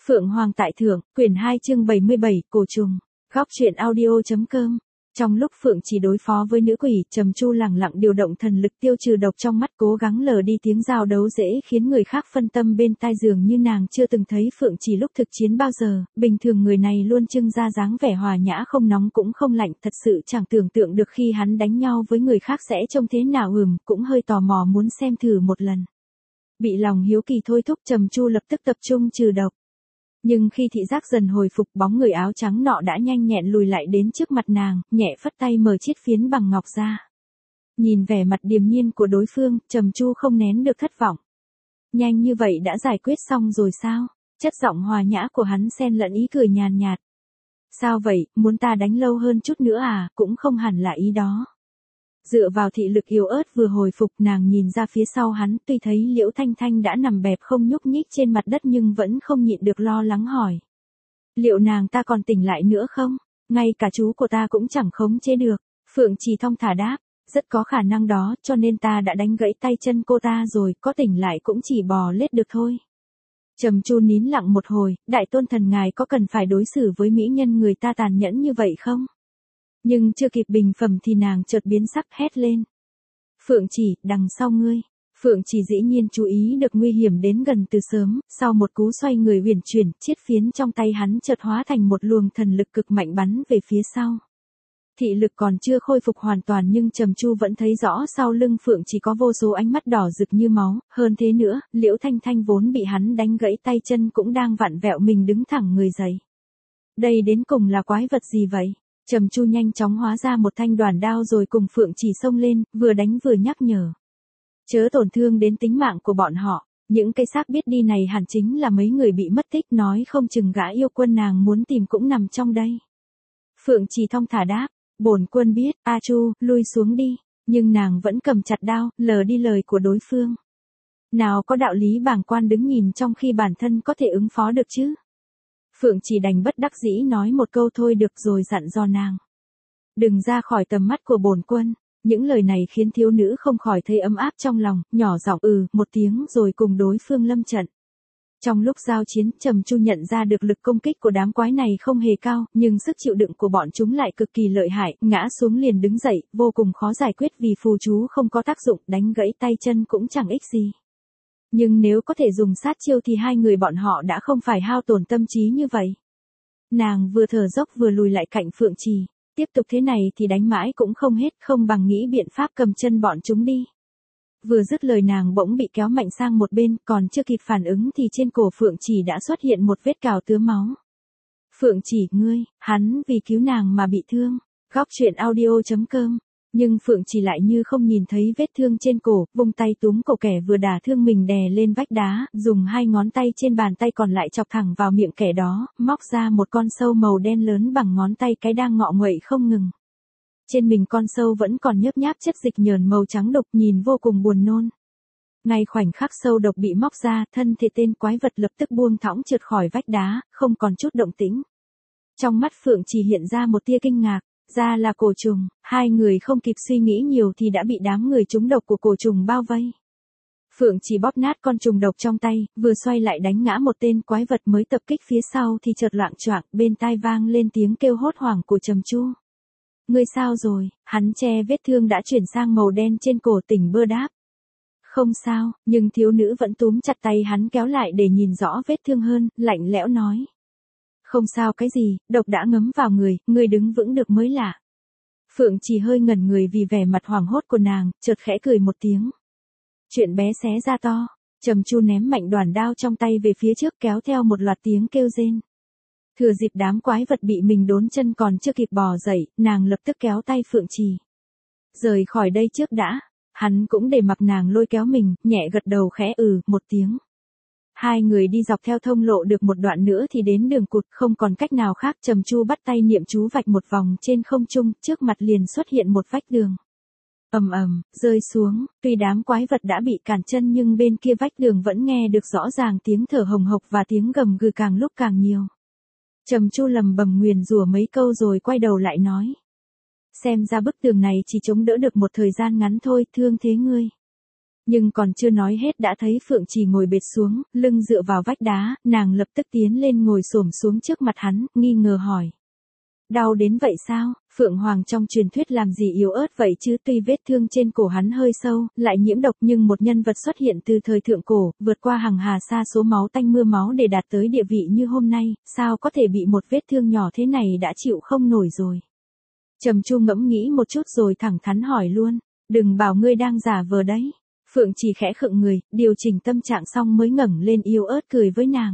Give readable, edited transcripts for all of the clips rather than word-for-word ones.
Phượng Hoàng tại thượng, quyển 2 chương 77, cổ trùng. Góc truyện audio.com. Trong lúc Phượng chỉ đối phó với nữ quỷ, Trầm Chu lẳng lặng điều động thần lực tiêu trừ độc trong mắt, cố gắng lờ đi tiếng giao đấu dễ khiến người khác phân tâm bên tai, dường như nàng chưa từng thấy Phượng chỉ lúc thực chiến bao giờ. Bình thường người này luôn trưng ra dáng vẻ hòa nhã, không nóng cũng không lạnh, thật sự chẳng tưởng tượng được khi hắn đánh nhau với người khác sẽ trông thế nào. Cũng hơi tò mò muốn xem thử một lần. Bị lòng hiếu kỳ thôi thúc, Trầm Chu lập tức tập trung trừ độc. Nhưng khi thị giác dần hồi phục, bóng người áo trắng nọ đã nhanh nhẹn lùi lại đến trước mặt nàng, nhẹ phất tay mở chiếc phiến bằng ngọc ra. Nhìn vẻ mặt điềm nhiên của đối phương, Trầm Chu không nén được thất vọng. Nhanh như vậy đã giải quyết xong rồi sao? Chất giọng hòa nhã của hắn xen lẫn ý cười nhàn nhạt. Sao vậy, muốn ta đánh lâu hơn chút nữa à? Cũng không hẳn là ý đó. Dựa vào thị lực yếu ớt vừa hồi phục, nàng nhìn ra phía sau hắn, tuy thấy Liễu Thanh Thanh đã nằm bẹp không nhúc nhích trên mặt đất nhưng vẫn không nhịn được lo lắng hỏi. Liệu nàng ta còn tỉnh lại nữa không? Ngay cả chú của ta cũng chẳng khống chế được. Phượng Trì thong thả đáp, rất có khả năng đó, cho nên ta đã đánh gãy tay chân cô ta rồi, có tỉnh lại cũng chỉ bò lết được thôi. Trầm Chu nín lặng một hồi, đại tôn thần ngài có cần phải đối xử với mỹ nhân người ta tàn nhẫn như vậy không? Nhưng chưa kịp bình phẩm thì nàng chợt biến sắc, hét lên. Phượng Chỉ, đằng sau ngươi. Phượng Chỉ dĩ nhiên chú ý được nguy hiểm đến gần từ sớm, sau một cú xoay người huyền chuyển, chiếc phiến trong tay hắn chợt hóa thành một luồng thần lực cực mạnh bắn về phía sau. Thị lực còn chưa khôi phục hoàn toàn nhưng Trầm Chu vẫn thấy rõ sau lưng Phượng Chỉ có vô số ánh mắt đỏ rực như máu, hơn thế nữa, Liễu Thanh Thanh vốn bị hắn đánh gãy tay chân cũng đang vặn vẹo mình đứng thẳng người dậy. Đây đến cùng là quái vật gì vậy? Trầm Chu nhanh chóng hóa ra một thanh đoàn đao rồi cùng Phượng Chỉ xông lên, vừa đánh vừa nhắc nhở. Chớ tổn thương đến tính mạng của bọn họ, những cây xác biết đi này hẳn chính là mấy người bị mất tích, nói không chừng gã yêu quân nàng muốn tìm cũng nằm trong đây. Phượng Chỉ thong thả đáp, bổn quân biết, A Chu, lui xuống đi, nhưng nàng vẫn cầm chặt đao, lờ đi lời của đối phương. Nào có đạo lý bàng quan đứng nhìn trong khi bản thân có thể ứng phó được chứ? Phượng Chỉ đành bất đắc dĩ nói một câu thôi được rồi dặn dò nàng. Đừng ra khỏi tầm mắt của bổn quân. Những lời này khiến thiếu nữ không khỏi thấy ấm áp trong lòng, nhỏ giọng một tiếng rồi cùng đối phương lâm trận. Trong lúc giao chiến, Trầm Chu nhận ra được lực công kích của đám quái này không hề cao, nhưng sức chịu đựng của bọn chúng lại cực kỳ lợi hại, ngã xuống liền đứng dậy, vô cùng khó giải quyết vì phù chú không có tác dụng, đánh gãy tay chân cũng chẳng ích gì. Nhưng nếu có thể dùng sát chiêu thì hai người bọn họ đã không phải hao tổn tâm trí như vậy. Nàng vừa thở dốc vừa lùi lại cạnh Phượng Trì. Tiếp tục thế này thì đánh mãi cũng không hết, không bằng nghĩ biện pháp cầm chân bọn chúng đi. Vừa dứt lời nàng bỗng bị kéo mạnh sang một bên, còn chưa kịp phản ứng thì trên cổ Phượng Trì đã xuất hiện một vết cào tứa máu. Phượng Chỉ, ngươi, hắn vì cứu nàng mà bị thương. Góc truyện audio.com. Nhưng Phượng Chỉ lại như không nhìn thấy vết thương trên cổ, vung tay túm cổ kẻ vừa đả thương mình đè lên vách đá, dùng hai ngón tay trên bàn tay còn lại chọc thẳng vào miệng kẻ đó, móc ra một con sâu màu đen lớn bằng ngón tay cái đang ngọ nguậy không ngừng. Trên mình con sâu vẫn còn nhớp nháp chất dịch nhờn màu trắng đục, nhìn vô cùng buồn nôn. Ngay khoảnh khắc sâu độc bị móc ra, thân thể tên quái vật lập tức buông thõng trượt khỏi vách đá, không còn chút động tĩnh. Trong mắt Phượng Chỉ hiện ra một tia kinh ngạc. Ra là cổ trùng, hai người không kịp suy nghĩ nhiều thì đã bị đám người trúng độc của cổ trùng bao vây. Phượng Chỉ bóp nát con trùng độc trong tay, vừa xoay lại đánh ngã một tên quái vật mới tập kích phía sau thì chợt loạng choạng, bên tai vang lên tiếng kêu hốt hoảng của Trầm Chu. Ngươi sao rồi? Hắn che vết thương đã chuyển sang màu đen trên cổ, tỉnh bơ đáp. Không sao, nhưng thiếu nữ vẫn túm chặt tay hắn kéo lại để nhìn rõ vết thương hơn, lạnh lẽo nói. Không sao cái gì, độc đã ngấm vào người, ngươi đứng vững được mới lạ. Phượng Chỉ hơi ngẩn người vì vẻ mặt hoảng hốt của nàng, chợt khẽ cười một tiếng. Chuyện bé xé ra to, Trầm Chu ném mạnh đoàn đao trong tay về phía trước kéo theo một loạt tiếng kêu rên. Thừa dịp đám quái vật bị mình đốn chân còn chưa kịp bò dậy, nàng lập tức kéo tay Phượng Chỉ. Rời khỏi đây trước đã, hắn cũng để mặc nàng lôi kéo mình, nhẹ gật đầu khẽ một tiếng. Hai người đi dọc theo thông lộ được một đoạn nữa thì đến đường cụt, không còn cách nào khác. Trầm Chu bắt tay niệm chú vạch một vòng trên không trung, trước mặt liền xuất hiện một vách đường. Ầm ầm, rơi xuống, tuy đám quái vật đã bị cản chân nhưng bên kia vách đường vẫn nghe được rõ ràng tiếng thở hồng hộc và tiếng gầm gừ càng lúc càng nhiều. Trầm Chu lầm bầm nguyền rủa mấy câu rồi quay đầu lại nói. Xem ra bức tường này chỉ chống đỡ được một thời gian ngắn thôi, thương thế ngươi. Nhưng còn chưa nói hết đã thấy Phượng Trì ngồi bệt xuống, lưng dựa vào vách đá, nàng lập tức tiến lên ngồi xổm xuống trước mặt hắn, nghi ngờ hỏi. Đau đến vậy sao? Phượng Hoàng trong truyền thuyết làm gì yếu ớt vậy chứ, tuy vết thương trên cổ hắn hơi sâu, lại nhiễm độc nhưng một nhân vật xuất hiện từ thời thượng cổ, vượt qua hàng hà sa số máu tanh mưa máu để đạt tới địa vị như hôm nay, sao có thể bị một vết thương nhỏ thế này đã chịu không nổi rồi. Trầm Chu ngẫm nghĩ một chút rồi thẳng thắn hỏi luôn, đừng bảo ngươi đang giả vờ đấy. Phượng Trì khẽ khựng người, điều chỉnh tâm trạng xong mới ngẩng lên yếu ớt cười với nàng.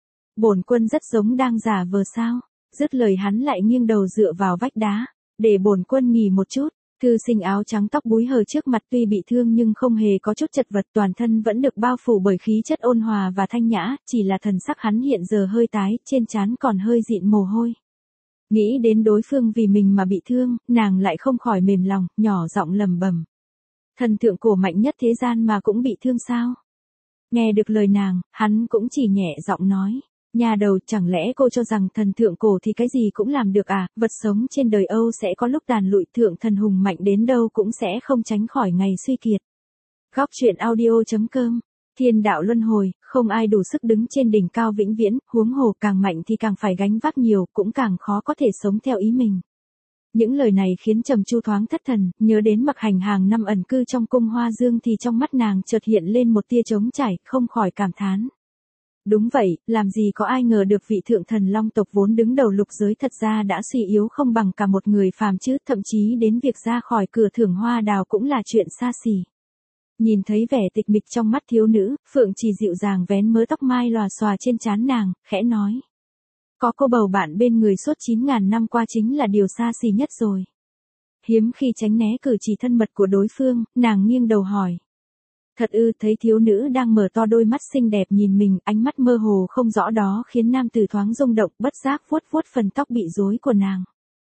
Bổn quân rất giống đang giả vờ sao? Dứt lời hắn lại nghiêng đầu dựa vào vách đá, để bổn quân nghỉ một chút. Thư sinh áo trắng tóc búi hờ trước mặt tuy bị thương nhưng không hề có chút chật vật, toàn thân vẫn được bao phủ bởi khí chất ôn hòa và thanh nhã, chỉ là thần sắc hắn hiện giờ hơi tái, trên trán còn hơi dịn mồ hôi. Nghĩ đến đối phương vì mình mà bị thương, nàng lại không khỏi mềm lòng, nhỏ giọng lẩm bẩm. Thần thượng cổ mạnh nhất thế gian mà cũng bị thương sao? Nghe được lời nàng, hắn cũng chỉ nhẹ giọng nói. Nhà đầu, chẳng lẽ cô cho rằng thần thượng cổ thì cái gì cũng làm được à, vật sống trên đời Âu sẽ có lúc đàn lụi, thượng thần hùng mạnh đến đâu cũng sẽ không tránh khỏi ngày suy kiệt. Góc truyện audio.com. Thiên đạo luân hồi, không ai đủ sức đứng trên đỉnh cao vĩnh viễn, huống hồ càng mạnh thì càng phải gánh vác nhiều, cũng càng khó có thể sống theo ý mình. Những lời này khiến Trầm Chu thoáng thất thần, nhớ đến Mặc Hành hàng năm ẩn cư trong cung Hoa Dương thì trong mắt nàng chợt hiện lên một tia trống trải, không khỏi cảm thán. Đúng vậy, làm gì có ai ngờ được vị thượng thần long tộc vốn đứng đầu lục giới thật ra đã suy yếu không bằng cả một người phàm chứ, thậm chí đến việc ra khỏi cửa thưởng hoa đào cũng là chuyện xa xỉ. Nhìn thấy vẻ tịch mịch trong mắt thiếu nữ, Phượng Trì dịu dàng vén mớ tóc mai lòa xòa trên trán nàng, khẽ nói. Có cô bầu bạn bên người suốt 9.000 năm qua chính là điều xa xỉ nhất rồi. Hiếm khi tránh né cử chỉ thân mật của đối phương, nàng nghiêng đầu hỏi. Thật ư? Thấy thiếu nữ đang mở to đôi mắt xinh đẹp nhìn mình, ánh mắt mơ hồ không rõ đó khiến nam tử thoáng rung động, bất giác vuốt vuốt phần tóc bị rối của nàng.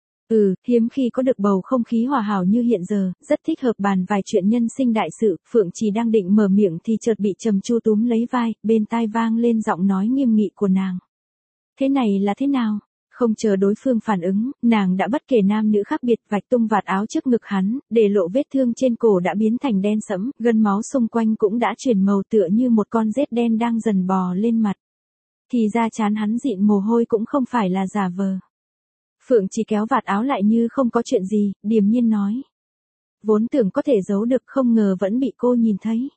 Hiếm khi có được bầu không khí hòa hảo như hiện giờ, rất thích hợp bàn vài chuyện nhân sinh đại sự. Phượng Trì đang định mở miệng thì chợt bị Trầm Chu túm lấy vai, bên tai vang lên giọng nói nghiêm nghị của nàng. Thế này là thế nào? Không chờ đối phương phản ứng, nàng đã bất kể nam nữ khác biệt vạch tung vạt áo trước ngực hắn, để lộ vết thương trên cổ đã biến thành đen sẫm, gân máu xung quanh cũng đã chuyển màu tựa như một con rết đen đang dần bò lên mặt. Thì ra trán hắn dịn mồ hôi cũng không phải là giả vờ. Phượng chỉ kéo vạt áo lại như không có chuyện gì, điềm nhiên nói. Vốn tưởng có thể giấu được không ngờ vẫn bị cô nhìn thấy.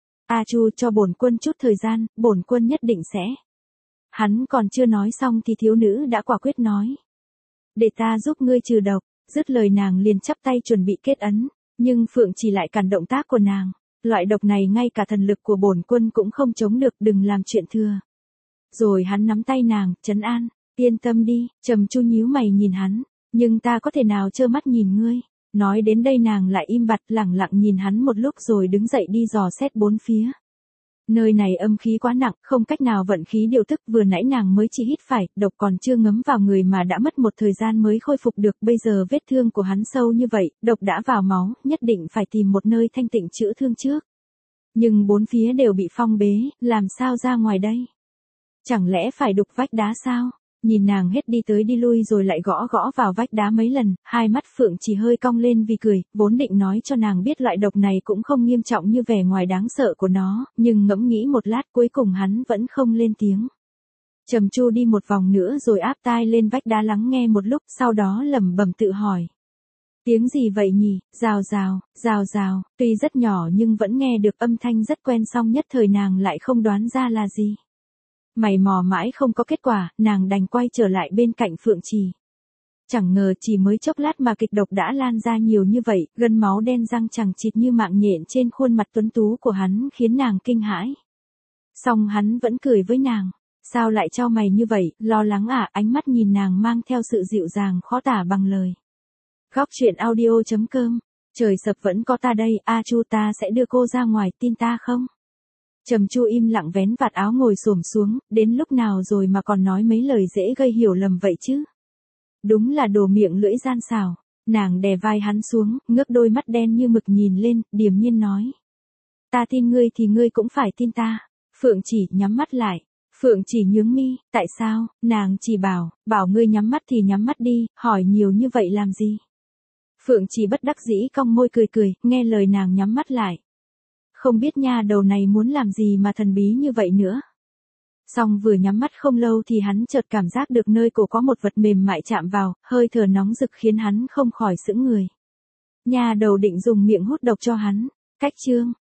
A Chu, cho bổn quân chút thời gian, bổn quân nhất định sẽ. Hắn còn chưa nói xong thì thiếu nữ đã quả quyết nói. Để ta giúp ngươi trừ độc. Dứt lời nàng liền chắp tay chuẩn bị kết ấn, nhưng Phượng chỉ lại cản động tác của nàng. Loại độc này ngay cả thần lực của bổn quân cũng không chống được, đừng làm chuyện thừa. Rồi hắn nắm tay nàng, trấn an. Yên tâm đi. Trầm Chu nhíu mày nhìn hắn. Nhưng ta có thể nào trơ mắt nhìn ngươi. Nói đến đây nàng lại im bặt, lẳng lặng nhìn hắn một lúc rồi đứng dậy đi dò xét bốn phía. Nơi này âm khí quá nặng, không cách nào vận khí điều tức, vừa nãy nàng mới chỉ hít phải, độc còn chưa ngấm vào người mà đã mất một thời gian mới khôi phục được, bây giờ vết thương của hắn sâu như vậy, độc đã vào máu, nhất định phải tìm một nơi thanh tịnh chữa thương trước. Nhưng bốn phía đều bị phong bế, làm sao ra ngoài đây? Chẳng lẽ phải đục vách đá sao? Nhìn nàng hết đi tới đi lui rồi lại gõ gõ vào vách đá mấy lần, hai mắt Phượng chỉ hơi cong lên vì cười, vốn định nói cho nàng biết loại độc này cũng không nghiêm trọng như vẻ ngoài đáng sợ của nó, nhưng ngẫm nghĩ một lát cuối cùng hắn vẫn không lên tiếng. Trầm Chu đi một vòng nữa rồi áp tai lên vách đá lắng nghe một lúc, sau đó lẩm bẩm tự hỏi. Tiếng gì vậy nhỉ? Rào rào, rào rào, tuy rất nhỏ nhưng vẫn nghe được âm thanh rất quen, song nhất thời nàng lại không đoán ra là gì. Mày mò mãi không có kết quả, nàng đành quay trở lại bên cạnh Phượng Trì. Chẳng ngờ chỉ mới chốc lát mà kịch độc đã lan ra nhiều như vậy, gân máu đen răng chằng chịt như mạng nhện trên khuôn mặt tuấn tú của hắn khiến nàng kinh hãi. Song hắn vẫn cười với nàng. Sao lại cho mày như vậy, lo lắng à? Ánh mắt nhìn nàng mang theo sự dịu dàng khó tả bằng lời. Góc truyện audio.com. Trời sập vẫn có ta đây, A Chu, ta sẽ đưa cô ra ngoài, tin ta không? Trầm Chu im lặng vén vạt áo ngồi xổm xuống, đến lúc nào rồi mà còn nói mấy lời dễ gây hiểu lầm vậy chứ? Đúng là đồ miệng lưỡi gian xảo. Nàng đè vai hắn xuống, ngước đôi mắt đen như mực nhìn lên, điềm nhiên nói. Ta tin ngươi thì ngươi cũng phải tin ta. Phượng chỉ nhắm mắt lại. Phượng chỉ nhướng mi, tại sao? Nàng chỉ bảo ngươi nhắm mắt thì nhắm mắt đi, hỏi nhiều như vậy làm gì? Phượng chỉ bất đắc dĩ cong môi cười cười, nghe lời nàng nhắm mắt lại. Không biết nha đầu này muốn làm gì mà thần bí như vậy nữa. Xong vừa nhắm mắt không lâu thì hắn chợt cảm giác được nơi cổ có một vật mềm mại chạm vào, hơi thở nóng rực khiến hắn không khỏi sững người. Nha đầu định dùng miệng hút độc cho hắn. Cách chương